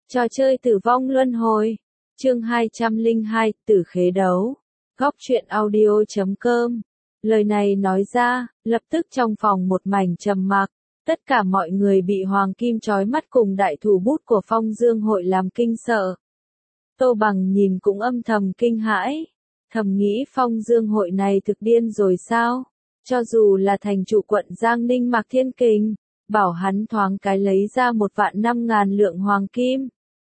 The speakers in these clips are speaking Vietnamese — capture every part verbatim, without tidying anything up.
Trò chơi tử vong luân hồi. Chương hai trăm lẻ hai, tử khế đấu. Góc truyện audio chấm com. Lời này nói ra, lập tức trong phòng một mảnh trầm mặc. Tất cả mọi người bị hoàng kim chói mắt cùng đại thủ bút của Phong Dương hội làm kinh sợ. Tô Bằng nhìn cũng âm thầm kinh hãi. Thầm nghĩ Phong Dương hội này thực điên rồi sao? Cho dù là thành chủ quận Giang Ninh Mạc Thiên Kình, bảo hắn thoáng cái lấy ra một vạn năm ngàn lượng hoàng kim.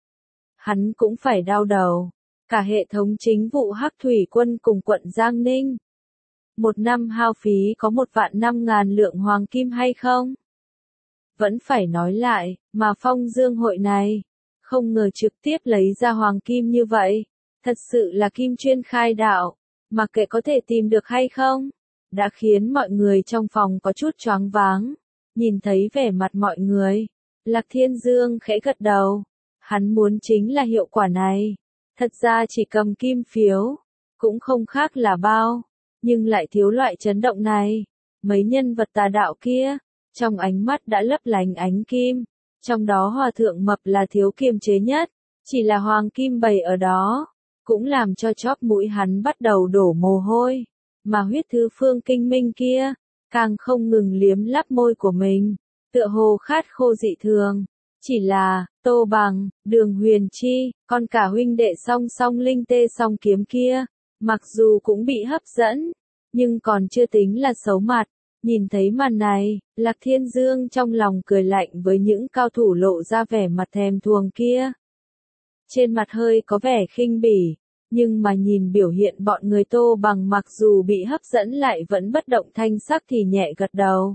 Hắn cũng phải đau đầu. Cả hệ thống chính vụ Hắc Thủy Quân cùng quận Giang Ninh. Một năm hao phí có một vạn năm ngàn lượng hoàng kim hay không? Vẫn phải nói lại, mà Phong Dương hội này, không ngờ trực tiếp lấy ra hoàng kim như vậy. Thật sự là kim chuyên khai đạo, mặc kệ có thể tìm được hay không, đã khiến mọi người trong phòng có chút choáng váng. Nhìn thấy vẻ mặt mọi người, Lạc Thiên Dương khẽ gật đầu. Hắn muốn chính là hiệu quả này. Thật ra chỉ cầm kim phiếu, cũng không khác là bao, nhưng lại thiếu loại chấn động này. Mấy nhân vật tà đạo kia, trong ánh mắt đã lấp lánh ánh kim, trong đó hòa thượng mập là thiếu kiềm chế nhất, chỉ là hoàng kim bày ở đó, cũng làm cho chóp mũi hắn bắt đầu đổ mồ hôi, mà huyết thư phương kinh minh kia, càng không ngừng liếm láp môi của mình, tựa hồ khát khô dị thường. Chỉ là, Tô Bằng, Đường Huyền Chi, còn cả huynh đệ song song linh tê song kiếm kia, mặc dù cũng bị hấp dẫn, nhưng còn chưa tính là xấu mặt. Nhìn thấy màn này, Lạc Thiên Dương trong lòng cười lạnh với những cao thủ lộ ra vẻ mặt thèm thuồng kia. Trên mặt hơi có vẻ khinh bỉ, nhưng mà nhìn biểu hiện bọn người Tô Bằng mặc dù bị hấp dẫn lại vẫn bất động thanh sắc thì nhẹ gật đầu.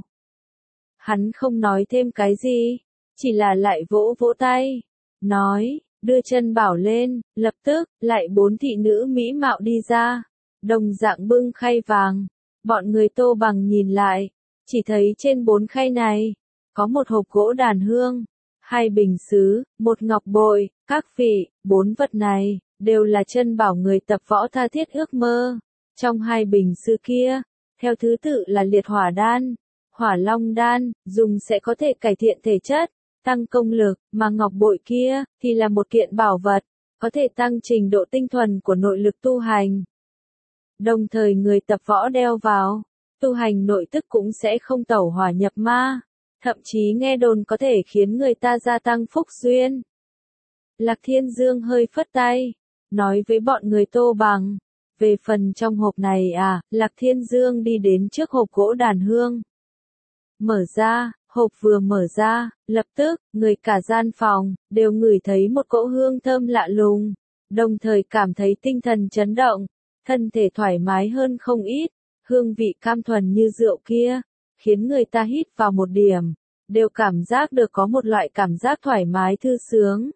Hắn không nói thêm cái gì, chỉ là lại vỗ vỗ tay, nói, đưa chân bảo lên, lập tức, lại bốn thị nữ mỹ mạo đi ra, đồng dạng bưng khay vàng. Bọn người Tô Bằng nhìn lại, chỉ thấy trên bốn khay này, có một hộp gỗ đàn hương, hai bình sứ, một ngọc bội, các vị, bốn vật này, đều là chân bảo người tập võ tha thiết ước mơ. Trong hai bình sứ kia, theo thứ tự là liệt hỏa đan, hỏa long đan, dùng sẽ có thể cải thiện thể chất, tăng công lực, mà ngọc bội kia, thì là một kiện bảo vật, có thể tăng trình độ tinh thuần của nội lực tu hành. Đồng thời người tập võ đeo vào, tu hành nội tức cũng sẽ không tẩu hỏa nhập ma, thậm chí nghe đồn có thể khiến người ta gia tăng phúc duyên. Lạc Thiên Dương hơi phất tay, nói với bọn người Tô Bằng, về phần trong hộp này à, Lạc Thiên Dương đi đến trước hộp gỗ đàn hương. Mở ra, hộp vừa mở ra, lập tức, người cả gian phòng, đều ngửi thấy một cỗ hương thơm lạ lùng, đồng thời cảm thấy tinh thần chấn động, thân thể thoải mái hơn không ít, hương vị cam thuần như rượu kia, khiến người ta hít vào một điểm, đều cảm giác được có một loại cảm giác thoải mái thư sướng.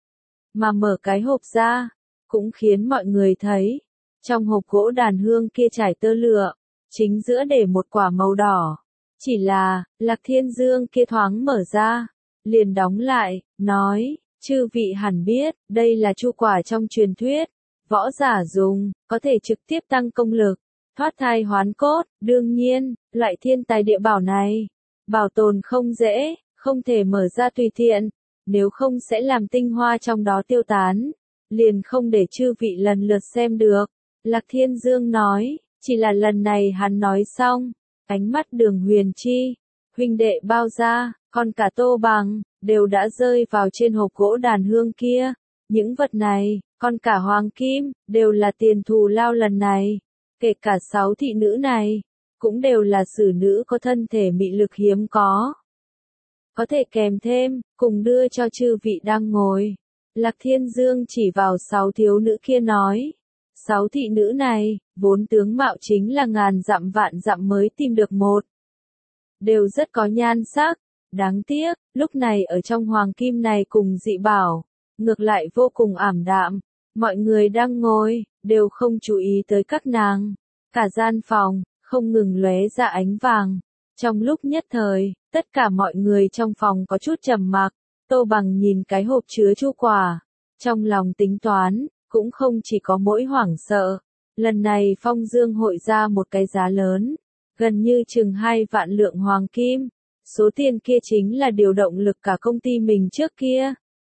Mà mở cái hộp ra, cũng khiến mọi người thấy, trong hộp gỗ đàn hương kia trải tơ lụa, chính giữa để một quả màu đỏ. Chỉ là, Lạc Thiên Dương kia thoáng mở ra, liền đóng lại, nói, chư vị hẳn biết, đây là chu quả trong truyền thuyết, võ giả dùng, có thể trực tiếp tăng công lực, thoát thai hoán cốt. Đương nhiên, loại thiên tài địa bảo này, bảo tồn không dễ, không thể mở ra tùy tiện, nếu không sẽ làm tinh hoa trong đó tiêu tán, liền không để chư vị lần lượt xem được. Lạc Thiên Dương nói, chỉ là lần này hắn nói xong, ánh mắt Đường Huyền Chi, huynh đệ bao gia, còn cả Tô Bằng, đều đã rơi vào trên hộp gỗ đàn hương kia. Những vật này, còn cả hoàng kim, đều là tiền thù lao lần này. Kể cả sáu thị nữ này, cũng đều là sử nữ có thân thể mị lực hiếm có. Có thể kèm thêm, cùng đưa cho chư vị đang ngồi. Lạc Thiên Dương chỉ vào sáu thiếu nữ kia nói. Sáu thị nữ này, vốn tướng mạo chính là ngàn dặm vạn dặm mới tìm được một. Đều rất có nhan sắc, đáng tiếc, lúc này ở trong hoàng kim này cùng dị bảo, ngược lại vô cùng ảm đạm. Mọi người đang ngồi, đều không chú ý tới các nàng. Cả gian phòng, không ngừng lóe ra ánh vàng. Trong lúc nhất thời, tất cả mọi người trong phòng có chút trầm mặc. Tô Bằng nhìn cái hộp chứa chu quả, trong lòng tính toán, cũng không chỉ có mỗi hoảng sợ. Lần này Phong Dương hội ra một cái giá lớn, gần như chừng hai vạn lượng hoàng kim. Số tiền kia chính là điều động lực cả công ty mình trước kia.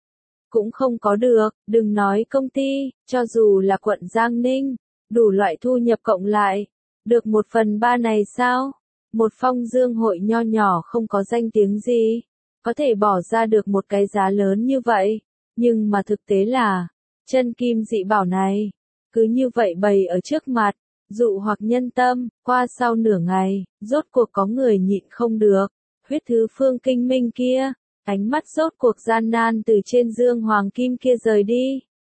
cũng không có được, đừng nói công ty, cho dù là quận Giang Ninh, đủ loại thu nhập cộng lại, được một phần ba này sao? Một phong dương hội nho nhỏ không có danh tiếng gì, có thể bỏ ra được một cái giá lớn như vậy, nhưng mà thực tế là, chân kim dị bảo này, cứ như vậy bày ở trước mặt, dụ hoặc nhân tâm, qua sau nửa ngày, rốt cuộc có người nhịn không được, huyết thứ phương kinh minh kia, ánh mắt rốt cuộc gian nan từ trên dương hoàng kim kia rời đi.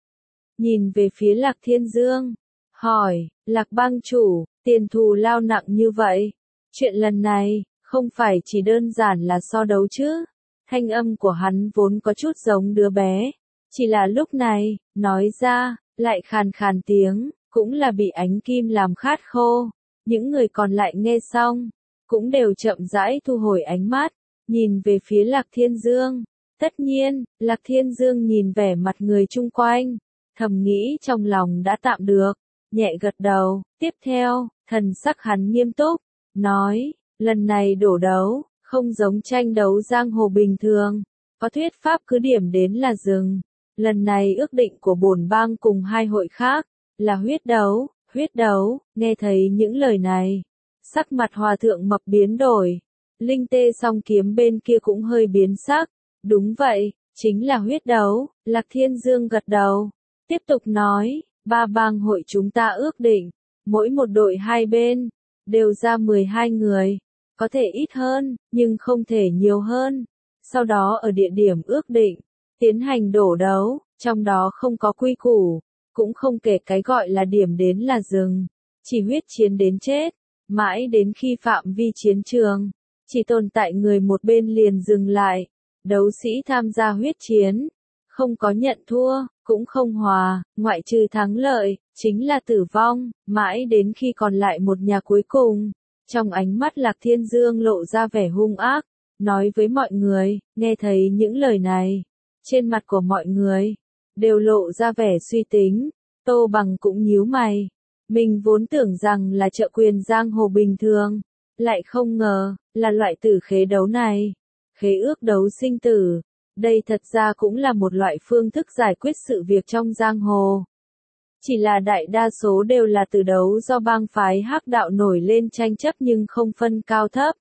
Nhìn về phía Lạc Thiên Dương, hỏi, Lạc bang chủ, tiền thù lao nặng như vậy, chuyện lần này, không phải chỉ đơn giản là so đấu chứ, thanh âm của hắn vốn có chút giống đứa bé, chỉ là lúc này, nói ra, lại khàn khàn tiếng, cũng là bị ánh kim làm khát khô, những người còn lại nghe xong, cũng đều chậm rãi thu hồi ánh mắt, nhìn về phía Lạc Thiên Dương, tất nhiên, Lạc Thiên Dương nhìn vẻ mặt người chung quanh, thầm nghĩ trong lòng đã tạm được, nhẹ gật đầu, tiếp theo, thần sắc hắn nghiêm túc, nói, lần này đổ đấu, không giống tranh đấu giang hồ bình thường, có thuyết pháp cứ điểm đến là dừng, lần này ước định của bổn bang cùng hai hội khác, là huyết đấu, huyết đấu, nghe thấy những lời này, sắc mặt hòa thượng mập biến đổi, linh tê song kiếm bên kia cũng hơi biến sắc, đúng vậy, chính là huyết đấu, Lạc Thiên Dương gật đầu, tiếp tục nói, ba bang hội chúng ta ước định, mỗi một đội hai bên, đều ra mười hai người, có thể ít hơn, nhưng không thể nhiều hơn, sau đó ở địa điểm ước định, tiến hành đổ đấu, trong đó không có quy củ, cũng không kể cái gọi là điểm đến là dừng, chỉ huyết chiến đến chết, mãi đến khi phạm vi chiến trường, chỉ tồn tại người một bên liền dừng lại, đấu sĩ tham gia huyết chiến, không có nhận thua, cũng không hòa, ngoại trừ thắng lợi, chính là tử vong, mãi đến khi còn lại một nhà cuối cùng. Trong ánh mắt Lạc Thiên Dương lộ ra vẻ hung ác, nói với mọi người, nghe thấy những lời này, trên mặt của mọi người, đều lộ ra vẻ suy tính, Tô Bằng cũng nhíu mày, mình vốn tưởng rằng là trợ quyền giang hồ bình thường, lại không ngờ, là loại tử khế đấu này, khế ước đấu sinh tử, đây thật ra cũng là một loại phương thức giải quyết sự việc trong giang hồ. Chỉ là đại đa số đều là từ đấu do bang phái hắc đạo nổi lên tranh chấp nhưng không phân cao thấp.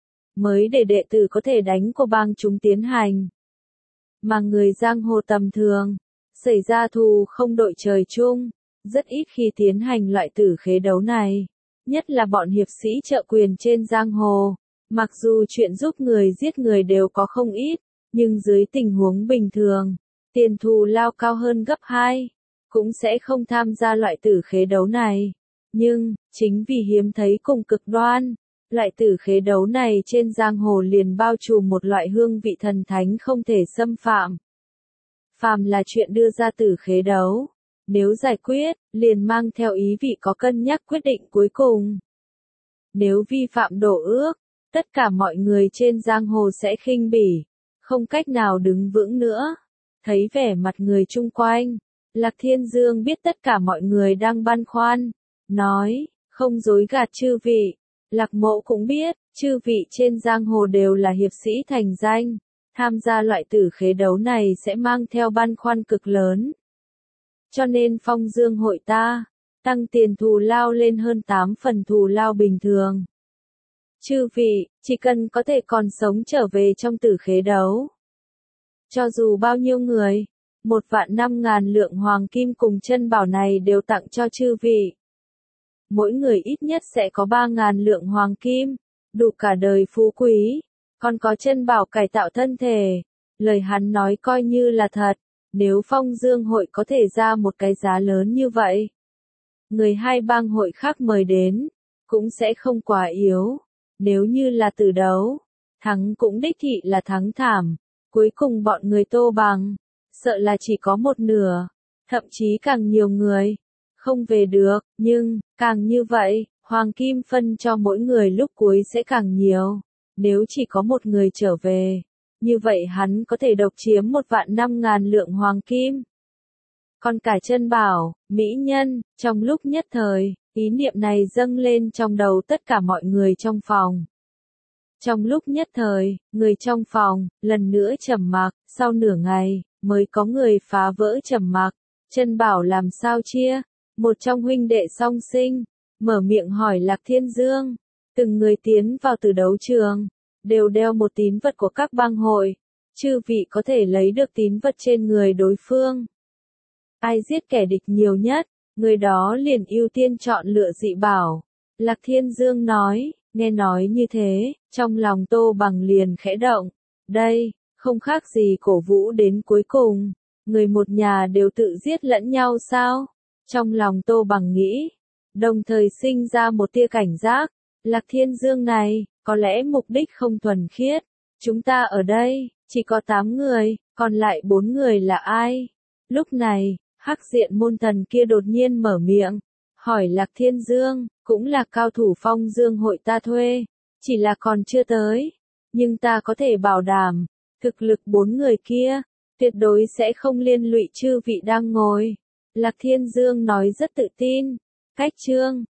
Mới để đệ tử có thể đánh của bang chúng tiến hành. Mà người giang hồ tầm thường, xảy ra thù không đội trời chung, rất ít khi tiến hành loại tử khế đấu này. Nhất là bọn hiệp sĩ trợ quyền trên giang hồ. Mặc dù chuyện giúp người giết người đều có không ít, nhưng dưới tình huống bình thường, tiền thù lao cao hơn gấp hai. Cũng sẽ không tham gia loại tử khế đấu này. Nhưng, chính vì hiếm thấy cùng cực đoan, loại tử khế đấu này trên giang hồ liền bao trùm một loại hương vị thần thánh không thể xâm phạm. Phàm là chuyện đưa ra tử khế đấu, nếu giải quyết, liền mang theo ý vị có cân nhắc quyết định cuối cùng. Nếu vi phạm đổ ước, tất cả mọi người trên giang hồ sẽ khinh bỉ, không cách nào đứng vững nữa. Thấy vẻ mặt người chung quanh, Lạc Thiên Dương biết tất cả mọi người đang băn khoăn, nói, không dối gạt chư vị. Lạc Mộ cũng biết, chư vị trên giang hồ đều là hiệp sĩ thành danh, tham gia loại tử khế đấu này sẽ mang theo băn khoăn cực lớn. Cho nên Phong Dương hội ta, tăng tiền thù lao lên hơn tám phần thù lao bình thường. Chư vị, chỉ cần có thể còn sống trở về trong tử khế đấu. Cho dù bao nhiêu người, một vạn năm ngàn lượng hoàng kim cùng chân bảo này đều tặng cho chư vị. Mỗi người ít nhất sẽ có ba ngàn lượng hoàng kim, đủ cả đời phú quý, còn có chân bảo cải tạo thân thể. Lời hắn nói coi như là thật, nếu Phong Dương hội có thể ra một cái giá lớn như vậy. Người hai bang hội khác mời đến, cũng sẽ không quá yếu. Nếu như là tử đấu, thắng cũng đích thị là thắng thảm, cuối cùng bọn người Tô Bằng, sợ là chỉ có một nửa, thậm chí càng nhiều người, không về được, nhưng, càng như vậy, hoàng kim phân cho mỗi người lúc cuối sẽ càng nhiều, nếu chỉ có một người trở về, như vậy hắn có thể độc chiếm một vạn năm ngàn lượng hoàng kim. Còn cả chân bảo, mỹ nhân, trong lúc nhất thời, ý niệm này dâng lên trong đầu tất cả mọi người trong phòng. Trong lúc nhất thời, người trong phòng, lần nữa trầm mặc, sau nửa ngày, mới có người phá vỡ trầm mặc. Trân Bảo làm sao chia? Một trong huynh đệ song sinh, mở miệng hỏi Lạc Thiên Dương. Từng người tiến vào từ đấu trường, đều đeo một tín vật của các bang hội. Chư vị có thể lấy được tín vật trên người đối phương. Ai giết kẻ địch nhiều nhất, người đó liền ưu tiên chọn lựa dị bảo. Lạc Thiên Dương nói, nghe nói như thế, trong lòng Tô Bằng liền khẽ động. Đây, không khác gì cổ vũ đến cuối cùng. Người một nhà đều tự giết lẫn nhau sao? Trong lòng Tô Bằng nghĩ, đồng thời sinh ra một tia cảnh giác. Lạc Thiên Dương này, có lẽ mục đích không thuần khiết. Chúng ta ở đây, chỉ có tám người, còn lại bốn người là ai? Lúc này, hắc diện môn thần kia đột nhiên mở miệng, hỏi Lạc Thiên Dương, cũng là cao thủ Phong Dương hội ta thuê, chỉ là còn chưa tới, nhưng ta có thể bảo đảm, thực lực bốn người kia, tuyệt đối sẽ không liên lụy chư vị đang ngồi. Lạc Thiên Dương nói rất tự tin. Cách chương